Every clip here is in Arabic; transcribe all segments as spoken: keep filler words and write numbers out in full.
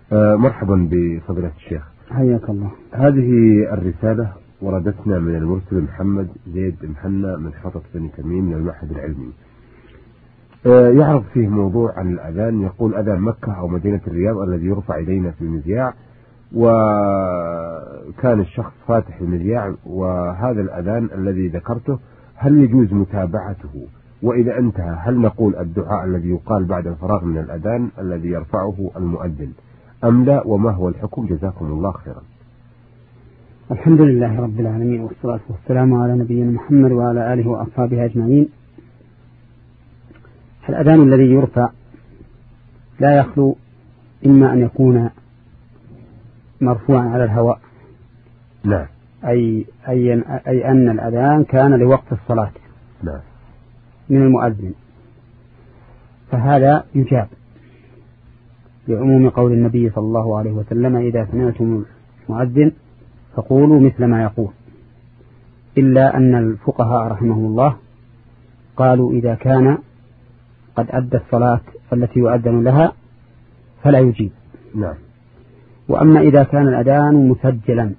آه مرحبا بفضيلة الشيخ، حياك الله. هذه الرسالة وردتنا من المرسل محمد زيد محنى من حطة بني تميم من المعهد العلمي. آه يعرض فيه موضوع عن الأذان، يقول أذان مكة أو مدينة الرياض الذي يرفع إلينا في المذياع، وكان الشخص فاتح المذياع، وهذا الأذان الذي ذكرته هل يجوز متابعته؟ وإذا انتهى هل نقول الدعاء الذي يقال بعد الفراغ من الأذان الذي يرفعه المؤذن أم لا؟ وما هو الحكم؟ جزاكم الله خيرا. الحمد لله رب العالمين، والصلاة والسلام على نبينا محمد وعلى آله وأصحابه أجمعين. الأذان الذي يرفع لا يخلو إما أن يكون مرفوعا على الهواء، نعم، أي, أي, أي أن الأذان كان لوقت الصلاة، نعم، من المؤذن، فهذا يجاب لعموم قول النبي صلى الله عليه وسلم: إذا سمعتم المؤذن فقولوا مثل ما يقول. إلا أن الفقهاء رحمهم الله قالوا: إذا كان قد أدى الصلاة التي يؤذن لها فلا يجيب. نعم. وأما إذا كان الأذان مسجلا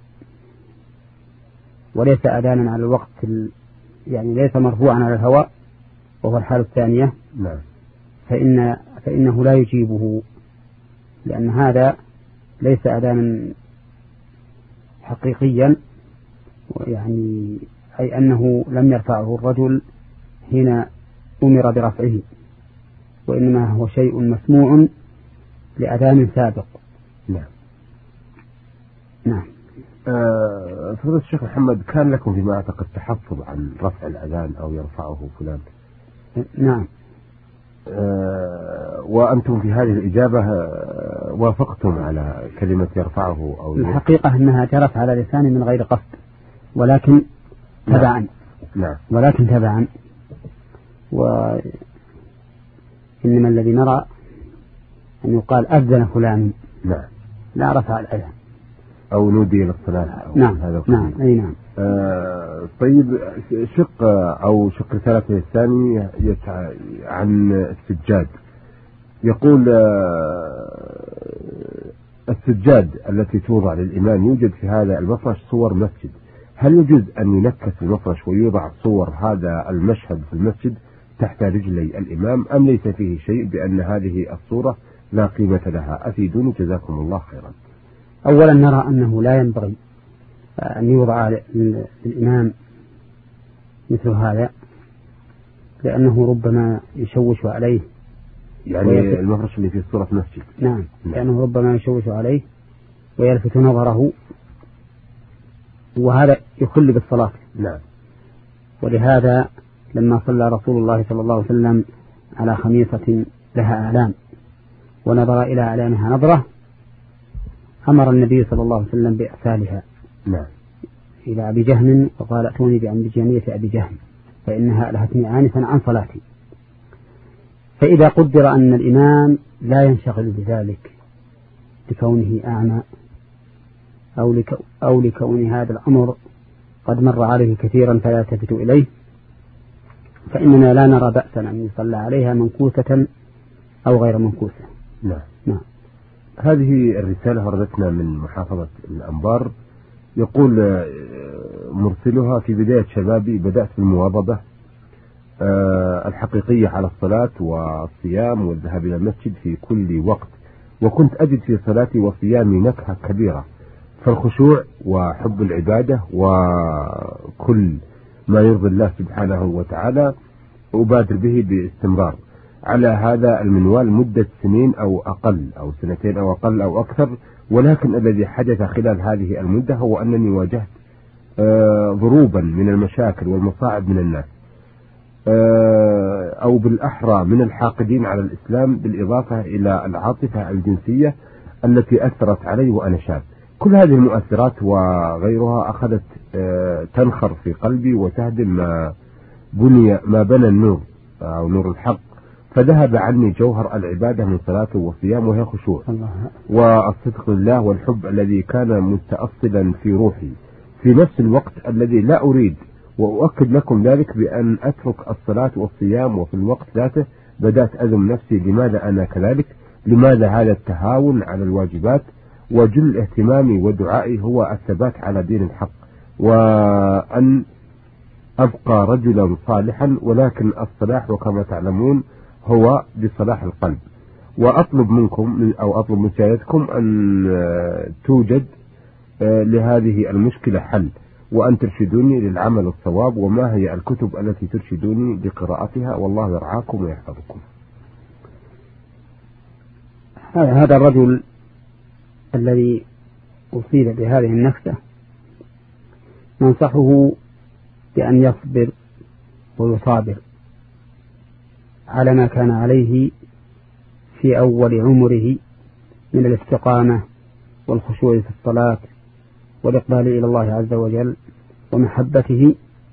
وليس أذانا على الوقت، يعني ليس مرفوعا على الهواء، وهو الحالة الثانية، نعم، فإن فإنه لا يجيبه، لأن هذا ليس أذانا حقيقيا، يعني أي أنه لم يرفعه الرجل حين أمر برفعه، وإنما هو شيء مسموع لأذان سابق. نعم. نعم. آه فضيلة الشيخ محمد، كان لكم فيما أعتقد تحفظ عن رفع الأذان أو يرفعه فلان. نعم. آه وأنتم في هذه الإجابة آه وافقتم على كلمة يرفعه أو الحقيقة أنها جرت على لساني من غير قصد، ولكن تبعا. نعم. ولكن تبعا. وإنما الذي نرى أن يقال أذن فلان، نعم، لا رفع الأذان أو نودي للصلاة. نعم. هذا نعم. أي نعم. آه طيب، شق أو شق رسالته الثاني عن السجاد، يقول آه السجاد التي توضع للإمام يوجد في هذا المفرش صور مسجد، هل يجوز أن ينكس المفرش ويوضع صور هذا المشهد في المسجد تحت رجلي الإمام، أم ليس فيه شيء بأن هذه الصورة لا قيمة لها؟ أفيدوني جزاكم الله خيرا. أولا نرى أنه لا ينبغي أن يوضع للإمام مثل هذا، لأنه ربما يشوش عليه، يعني المفرش اللي فيه صورة مسجد. نعم. لأنه ربما يشوش عليه ويلفت نظره، وهذا يخل بالصلاة. نعم. ولهذا لما صلى رسول الله صلى الله عليه وسلم على خميصة لها أعلام ونظر إلى أعلامها نظرة، أمر النبي صلى الله عليه وسلم بإرسالها نعم. إلى أبي جهم، وقال: أتوني بأنبجانية أبي جهم فإنها ألهتني آنفا عن صلاتي. فإذا قدر أن الإمام لا ينشغل بذلك لكونه أعمى، أو, لك أو لكون هذا الأمر قد مر عليه كثيرا فلا يلتفت إليه، فإننا لا نرى بأسا أن يصلى عليها منكوسة أو غير منكوسة. نعم. نعم. هذه الرسالة وردتنا من محافظة الأنبار، يقول مرسلها: في بداية شبابي بدأت بالمواظبة الحقيقية على الصلاة والصيام والذهاب إلى المسجد في كل وقت، وكنت أجد في صلاتي وصيامي نكهة كبيرة، فالخشوع وحب العبادة وكل ما يرضي الله سبحانه وتعالى أبادر به باستمرار على هذا المنوال مدة سنين أو أقل، أو سنتين أو أقل أو أكثر. ولكن الذي حدث خلال هذه المدة هو أنني واجهت آه ضروبا من المشاكل والمصاعب من الناس، آه أو بالأحرى من الحاقدين على الإسلام، بالإضافة إلى العاطفة الجنسية التي أثرت علي وأنا شاب. كل هذه المؤثرات وغيرها أخذت آه تنخر في قلبي وتهدم ما بني ما بنى النور أو نور الحق، فذهب عني جوهر العبادة من صلاة وصيام، وهي خشوع والصدق لله والحب الذي كان متأصلا في روحي في نفس الوقت الذي لا أريد، وأؤكد لكم ذلك بأن أترك الصلاة والصيام، وفي الوقت ذاته بدأت أذم نفسي لماذا أنا كذلك، لماذا هذا التهاون على الواجبات؟ وجل اهتمامي ودعائي هو الثبات على دين الحق، وأن أبقى رجلا صالحا، ولكن الصلاح وكما تعلمون هو بصلاح القلب. وأطلب منكم أو أطلب من سيادتكم أن توجد لهذه المشكلة حل، وأن ترشدوني للعمل الصواب، وما هي الكتب التي ترشدوني لقراءتها، والله يرعاكم ويحفظكم. هذا الرجل الذي أصيب بهذه النكسة ننصحه بأن يصبر ويصابر على ما كان عليه في أول عمره من الاستقامة والخشوع في الصلاة والإقبال إلى الله عز وجل ومحبته،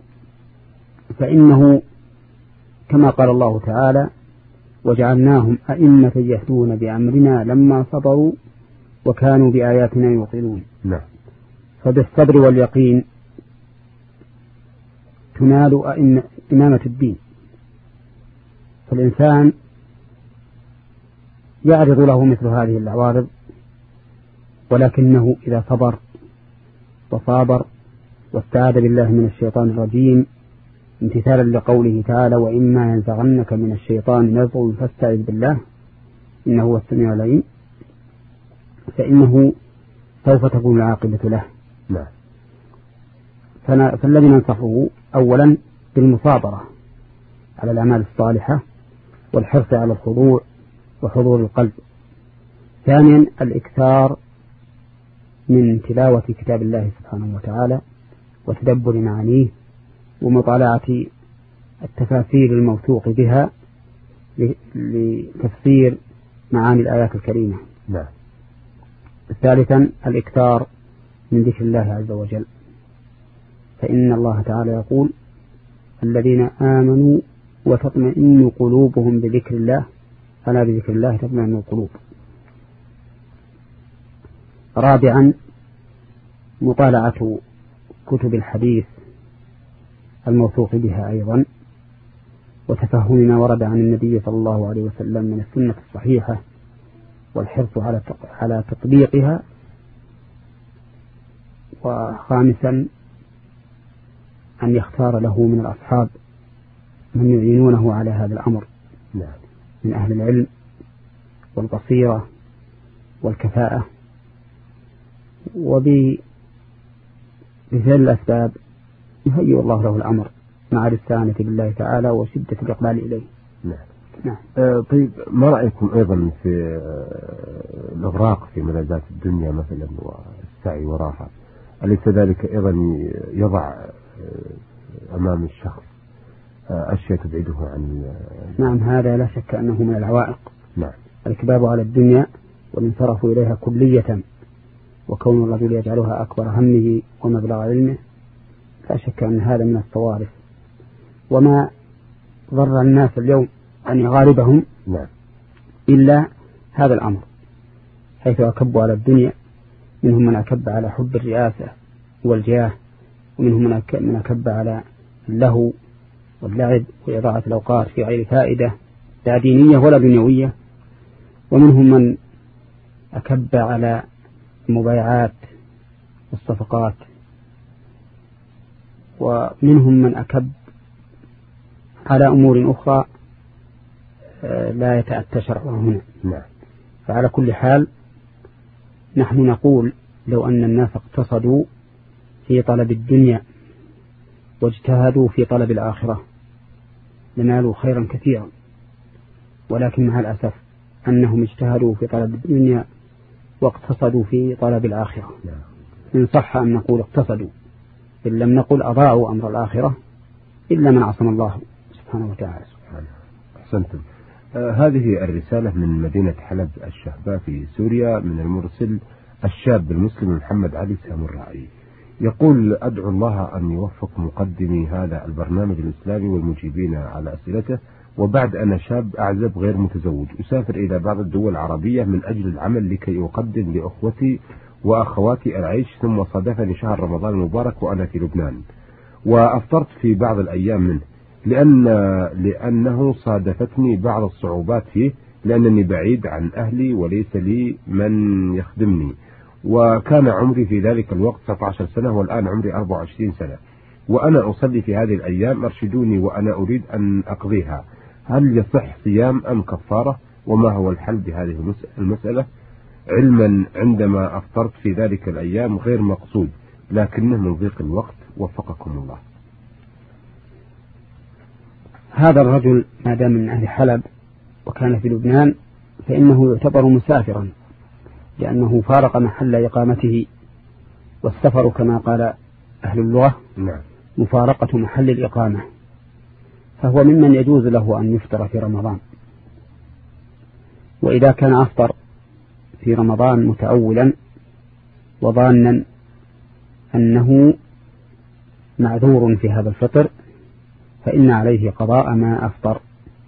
فإنه كما قال الله تعالى: وجعلناهم أئمة يهدون بأمرنا لما صبروا وكانوا بآياتنا يوقنون. نعم. فبالصبر واليقين تنال إمامة الدين. فالإنسان يعرض له مثل هذه العوارض، ولكنه إذا صبر وصابر واستعاذ بالله من الشيطان الرجيم امتثالا لقوله تعالى: وإما ينزغنك من الشيطان نزغ فاستعذ بالله إنه هو السميع العليم، فإنه سوف تكون العاقبة له. نعم. فالذي ننصحه أولا بالمصابرة على الأعمال الصالحة والحرص على الخضوع وحضور القلب. ثانيا الإكثار من تلاوة كتاب الله سبحانه وتعالى وتدبر معانيه ومطالعة التفاسير الموثوق بها لتفسير معاني الآيات الكريمة. نعم. ثالثا الإكثار من ذكر الله عز وجل، فإن الله تعالى يقول: الذين آمنوا وتطمئن قلوبهم بذكر الله ألا بذكر الله تطمئن القلوب. رابعا مطالعة كتب الحديث الموثوق بها أيضا، وتفهم ما ورد عن النبي صلى الله عليه وسلم من السنة الصحيحة والحرص على على تطبيقها. وخامسا أن يختار له من الأصحاب من يعينونه على هذا الأمر من أهل العلم والبصيرة والكفاءة، وبفعل الأسباب يهيئ الله له الأمر مع الاستعانة بالله تعالى وشدة الإقبال إليه. نعم. نعم. آه طيب، ما رأيكم أيضا في آه الإغراق في ملذات الدنيا مثلا والسعي وراها؟ أليس ذلك أيضا يضع آه أمام الشخص آه أشياء تبعده عن؟ نعم، هذا لا شك أنه من العوائق. نعم. الكباب على الدنيا والانصراف إليها كلية، وكون الرجل يجعلها أكبر همه ومبلغ علمه، لا شك أن هذا من الصوارف. وما ضر الناس اليوم أن غالبهم نعم. إلا هذا الأمر، حيث أكبوا على الدنيا. منهم من أكب على حب الرئاسة والجاه، ومنهم من أكب على اللهو واللعب وإضاعة الأوقات في غير فائدة لا دينية ولا دنيوية، ومنهم من أكب على المبايعات والصفقات، ومنهم من أكب على أمور أخرى لا يتأتى شرعها هنا. نعم. فعلى كل حال نحن نقول: لو أن الناس اقتصدوا في طلب الدنيا واجتهدوا في طلب الآخرة لنالوا خيرا كثيرا، ولكن مع الأسف أنهم اجتهدوا في طلب الدنيا واقتصدوا في طلب الآخرة. نعم. إن صح أن نقول اقتصدوا، إن لم نقل أضاعوا أمر الآخرة، إلا من عصم الله سبحانه وتعالى. سبحانه. أحسنتم. آه هذه الرسالة من مدينة حلب الشهباء في سوريا، من المرسل الشاب المسلم محمد علي سامراعي. يقول: أدعو الله أن يوفق مقدمي هذا البرنامج الإسلامي والمجيبين على أسئلته. وبعد أنا شاب أعزب غير متزوج، أسافر إلى بعض الدول العربية من أجل العمل لكي أقدم لأخوتي وأخواتي العيش، ثم صادفني شهر رمضان المبارك وأنا في لبنان، وأفطرت في بعض الأيام منه لأن لأنه صادفتني بعض الصعوبات فيه، لأنني بعيد عن أهلي وليس لي من يخدمني، وكان عمري في ذلك الوقت تسعة عشر سنة والآن عمري أربعة وعشرين سنة، وأنا أصلي في هذه الأيام، أرشدوني وأنا أريد أن أقضيها، هل يصح صيام أم كفارة؟ وما هو الحل بهذه المسألة؟ علما عندما أفطرت في ذلك الأيام غير مقصود، لكنه من ضيق الوقت، وفقكم الله. هذا الرجل ما دام من أهل حلب وكان في لبنان فإنه يعتبر مسافرا، لأنه فارق محل إقامته، والسفر كما قال أهل اللغة نعم. مفارقة محل الإقامة، فهو ممن يجوز له أن يفطر في رمضان. وإذا كان أفطر في رمضان متأولا وظانا أنه معذور في هذا الفطر فإن عليه قضاء ما أفطر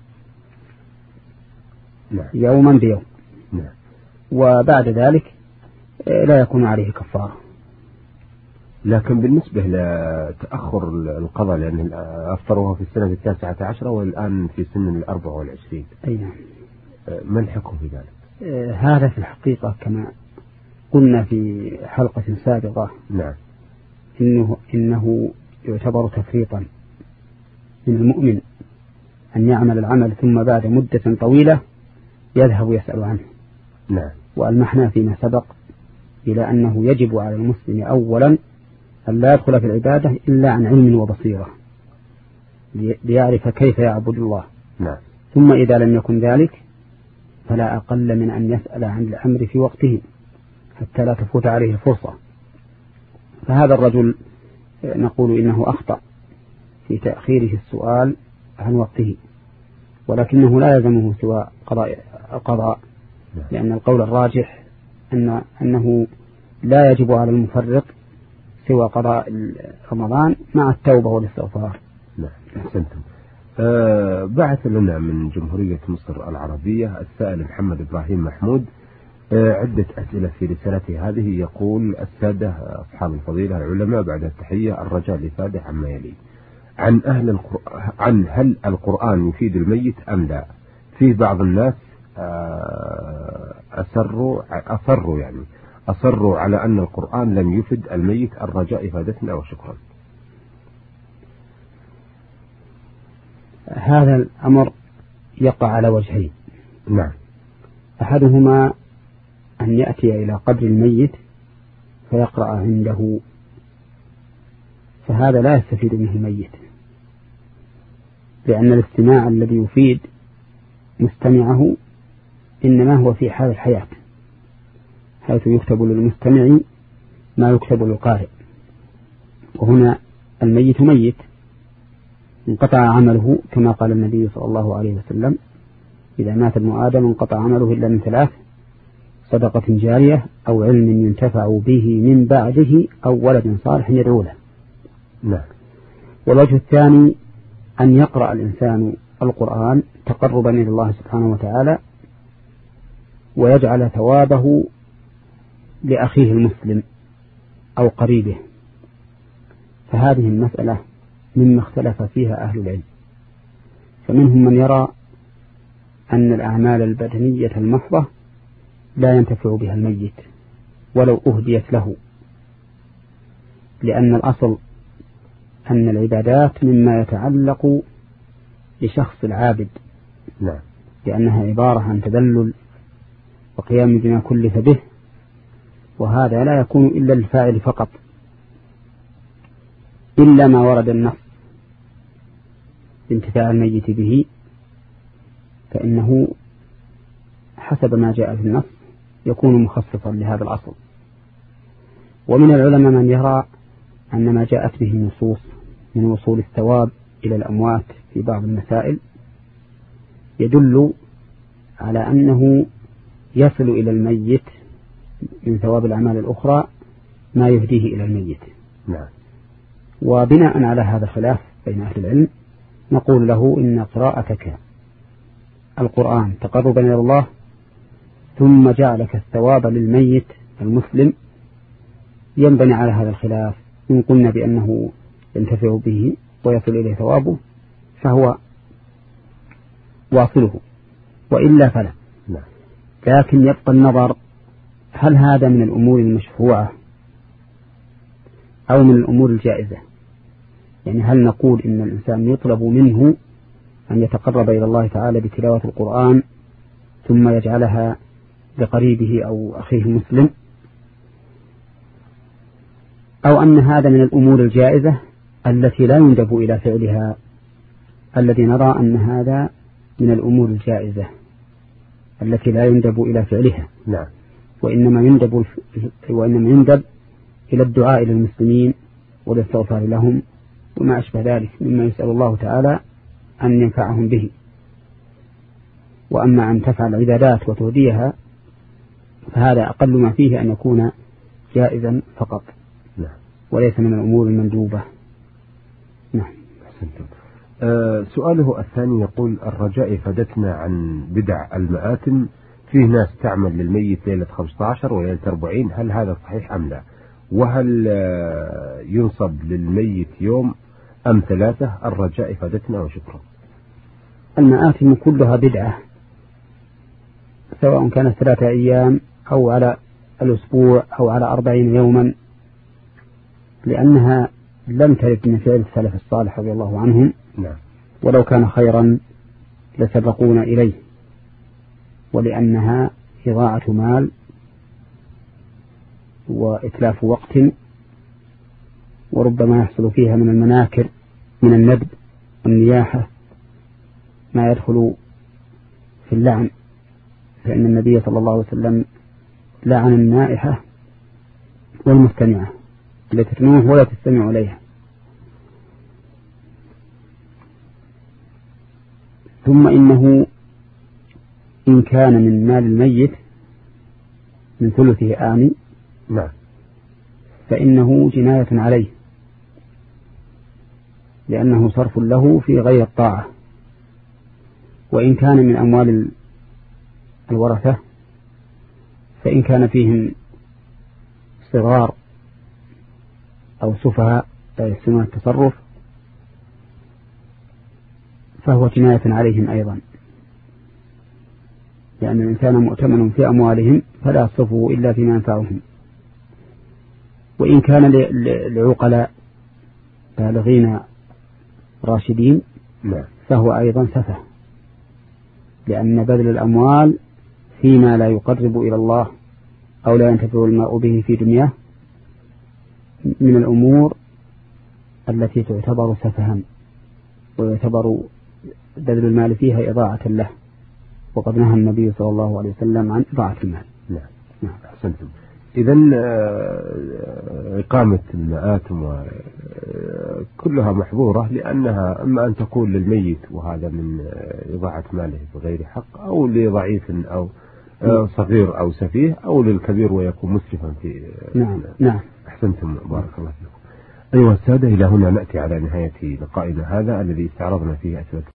نعم. يوما بيوم، نعم. وبعد ذلك لا يكون عليه كفارة. لكن بالنسبة لتأخر القضاء، لأن أفطروها في السنة التاسعة عشرة والآن في سن الأربعة والعشرين، أي نعم. ما الحكم في ذلك؟ هذا في الحقيقة كما قلنا في حلقة سابقة، نعم، إنه, إنه يعتبر تفريطا من المؤمن أن يعمل العمل ثم بعد مدة طويلة يذهب يسأل عنه. نعم. وألمحنا فيما سبق إلى أنه يجب على المسلم أولا أن لا يدخل في العبادة إلا عن علم وبصيرة ليعرف كيف يعبد الله. نعم. ثم إذا لم يكن ذلك فلا أقل من أن يسأل عن الأمر في وقته حتى لا تفوت عليه فرصة. فهذا الرجل نقول إنه أخطأ في تأخيره السؤال عن وقته، ولكنه لا يلزمه سوى قضاء القضاء، لأن القول الراجح أن أنه لا يجب على المفرط سوى قضاء رمضان مع التوبة والاستغفار. نعم، أحسنتم. أه بعث لنا من جمهورية مصر العربية السائل محمد إبراهيم محمود أه عدة أسئلة في رسالته هذه. يقول: السادة أصحاب الفضيلة العلماء، بعد التحية الرجاء الإفادة عما يلي عن أهل القرآن، عن هل القرآن يفيد الميت أم لا؟ في بعض الناس أصروا أصروا يعني أصروا على أن القرآن لم يفد الميت، الرجاء إفادتنا وشكرا. هذا الأمر يقع على وجهين. نعم. أحدهما أن يأتي إلى قبر الميت فيقرأ عنده، فهذا لا يستفيد منه الميت، لأن الاستماع الذي يفيد مستمعه إنما هو في حال الحياة، حيث يكتب للمستمع ما يكتب للقارئ، وهنا الميت ميت انقطع عمله، كما قال النبي صلى الله عليه وسلم: إذا مات ابن آدم انقطع عمله إلا من ثلاث: صدقة جارية، أو علم ينتفع به من بعده، أو ولد صالح يدعو له. نعم. والوجه الثاني أن يقرأ الإنسان القرآن تقربا إلى الله سبحانه وتعالى، ويجعل ثوابه لأخيه المسلم أو قريبه، فهذه المسألة مما اختلف فيها أهل العلم. فمنهم من يرى أن الأعمال البدنية المحضة لا ينتفع بها الميت ولو أهديت له، لأن الأصل أن العبادات مما يتعلق بشخص العابد. نعم. لأنها عبارة عن تذلل وقيام بما كلف به، وهذا لا يكون إلا للفاعل فقط، إلا ما ورد النص بانتفاع الميت به، فإنه حسب ما جاء في النص يكون مخصصا لهذا الأصل. ومن العلماء من يرى أن ما جاءت به النصوص من وصول الثواب إلى الأموات في بعض المسائل يدل على أنه يصل إلى الميت من ثواب الأعمال الأخرى ما يهديه إلى الميت. نعم. وبناء على هذا الخلاف بين أهل العلم نقول له: إن قراءتك القرآن تقربا إلى الله ثم جعلك الثواب للميت المسلم ينبني على هذا الخلاف. إن قلنا بأنه ينتفع به ويصل إليه ثوابه فهو واصله، وإلا فلا. لكن يبقى النظر هل هذا من الأمور المشروعة أو من الأمور الجائزة. يعني هل نقول إن الإنسان يطلب منه أن يتقرب إلى الله تعالى بتلاوة القرآن ثم يجعلها لقريبه أو أخيه المسلم، أو أن هذا من الأمور الجائزة التي لا يندب إلى فعلها، الذي نرى أن هذا من الأمور الجائزة التي لا يندب إلى فعلها. نعم. وإنما يندب وإنما يندب إلى الدعاء للمسلمين والاستغفار لهم وما أشبه ذلك مما يسأل الله تعالى أن ينفعهم به. وأما أن تفعل عبادات وتهديها فهذا أقل ما فيه أن يكون جائزا فقط. نعم. وليس من الأمور المندوبة. نعم. أحسنتم. أه سؤاله الثاني يقول: الرجاء فادتنا عن بدع المآتم، فيه ناس تعمل للميت ليلة خمسة عشر وليلة أربعين، هل هذا صحيح أم لا؟ وهل ينصب للميت يوم أم ثلاثة؟ الرجاء فادتنا وشكرا. المآتم كلها بدعة، سواء كانت ثلاثة أيام أو على الأسبوع أو على أربعين يوما، لأنها لم ترد من فعل السلف الصالح رضي الله عنهم. نعم. ولو كان خيرا لسبقونا إليه، ولأنها إضاعة مال وإتلاف وقت، وربما يحصل فيها من المناكر من الندب والنياحة ما يدخل في اللعن، فإن النبي صلى الله عليه وسلم لعن النائحة والمستمعة التي تنوح ولا تستمع إليها. ثم إنه إن كان من مال الميت من ثلثه آني نعم فإنه جناية عليه، لأنه صرف له في غير الطاعة. وإن كان من أموال الورثة فإن كان فيهم صغار أو سفهاء لا يحسنون التصرف فهو جناية عليهم أيضا، لأن الإنسان مؤتمن في أموالهم فلا يصرفه إلا فيما ينفعهم. وإن كان لعقلاء بالغين راشدين فهو أيضا سفه، لأن بذل الأموال فيما لا يقرب إلى الله أو لا ينتفع المرء به في دنياه من الأمور التي تعتبر سفها، ويعتبر بذل المال فيها إضاعة له، وقد نهى النبي صلى الله عليه وسلم عن إضاعة المال. نعم. نعم. أحسنتم. إذن إقامة المآتم كلها محظورة، لأنها أما أن تكون للميت وهذا من إضاعة ماله بغير حق، أو لضعيف أو صغير أو سفيه، أو للكبير ويكون مسرفا في. نعم. نعم. أحسنتم. بارك الله فيكم. أيها السادة، إلى هنا نأتي على نهاية لقائنا هذا الذي استعرضنا فيه أسئلة